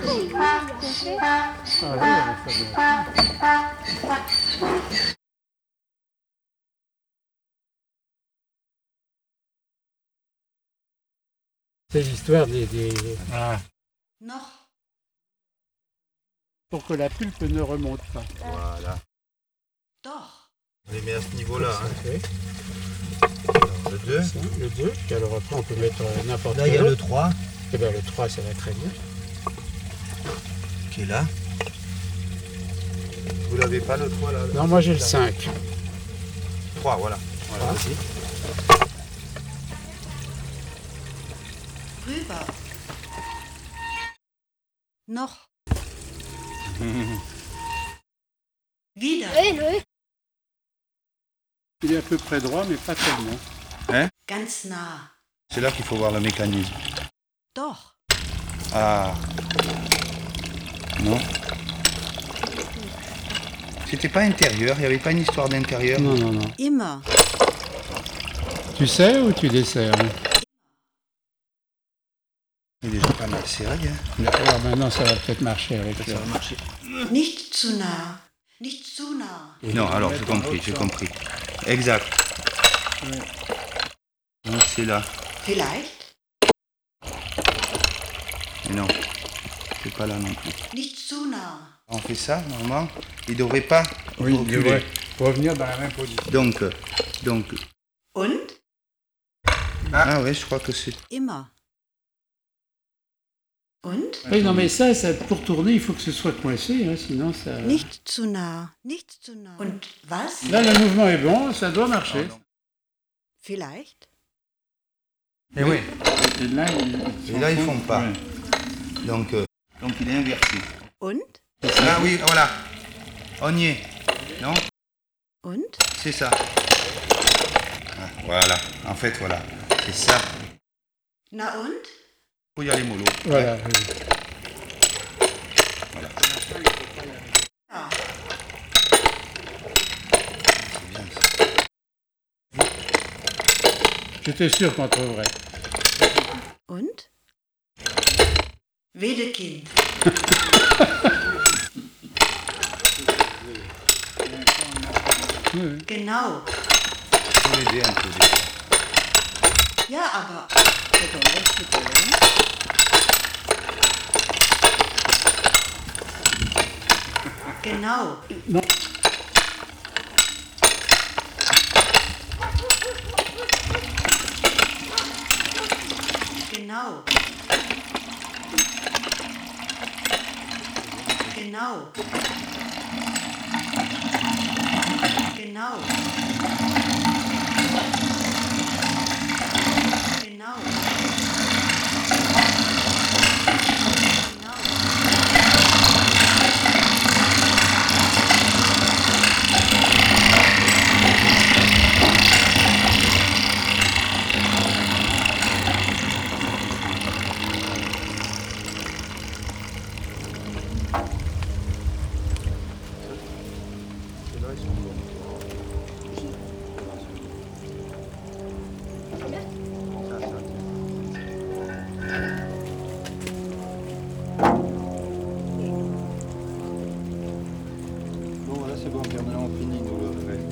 Ah oui, ça doit. C'est l'histoire Ah, Noch. pour que la pulpe ne remonte pas. voilà. Doch. On les met à ce niveau-là. Ça Hein. fait Alors, le 2. ça, le 2, puis alors après on peut mettre n'importe Là, il y quel a le autre. 3 Et bien le 3 ça va très bien. qui est là. Vous l'avez pas le 3 là Non, moi j'ai le 5. 3, voilà. Voilà, Ah. vas-y. Rüber. Noch. Wieder. Il est à peu près droit, mais pas tellement. Ganz nah. C'est là qu'il faut voir le mécanisme. Doch. Ah. Non. C'était pas intérieur, il n'y avait pas une histoire d'intérieur. Non, non, non. Immer. Tu sais ou tu desserres? Il est déjà pas mal serré. Hein. Alors maintenant ça va peut-être marcher avec Ça le... va marcher. Nicht zu nah. Nicht zu nah. Non, alors j'ai compris, j'ai compris. Exact. Donc c'est là. Vielleicht. Mais non, c'est pas là non plus. Nicht zu nah. On fait ça, normalement. Il devrait pas Oui, il reculer. devrait revenir dans la même position. Donc. Und? Ah ouais, je crois que c'est. Immer. Und? Oui, non, mais ça, pour tourner, il faut que ce soit coincé, hein, sinon ça... Nicht zu nah. Nicht zu nah. Und was? Là, le mouvement est bon, ça doit marcher. Vielleicht. Eh oui. Et là, ils font pas. Ouais. Donc il est inversé. Und? Ah oui, voilà. On y est. Non? Und? C'est ça. Ah, voilà. En fait, voilà. C'est ça. Na und? Faut y aller mollo. Voilà. Ouais. Voilà. Ja. C'est bien ça. J'étais sûr qu'on trouverait. Und? Wedekind. Oui. Genau. Faut l'aider un peu déjà. Ja, aber. Genau. Non. Genau. Genau. Genau. Genau. Ceux-là, ils sont bons. Bon, voilà, c'est bon, puis maintenant on finit, nous, le reste.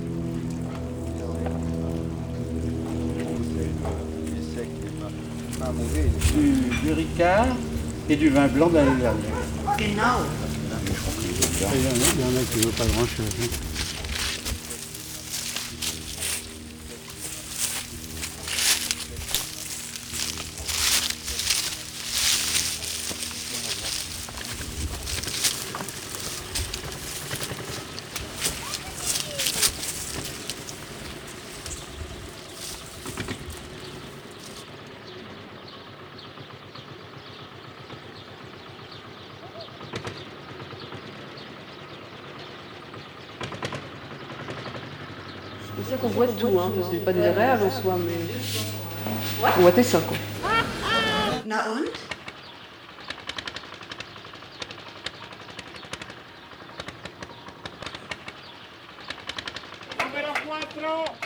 Il est sec, il est pas mauvais. Du Ricard et du vin blanc de l'année dernière. Genau. Et il y en a qui ne veulent pas grand-chose. Hein. C'est sûr qu'on voit tout, hein. C'est pas désagréable en soi, mais. On voit ça, quoi. Na und? Numero 4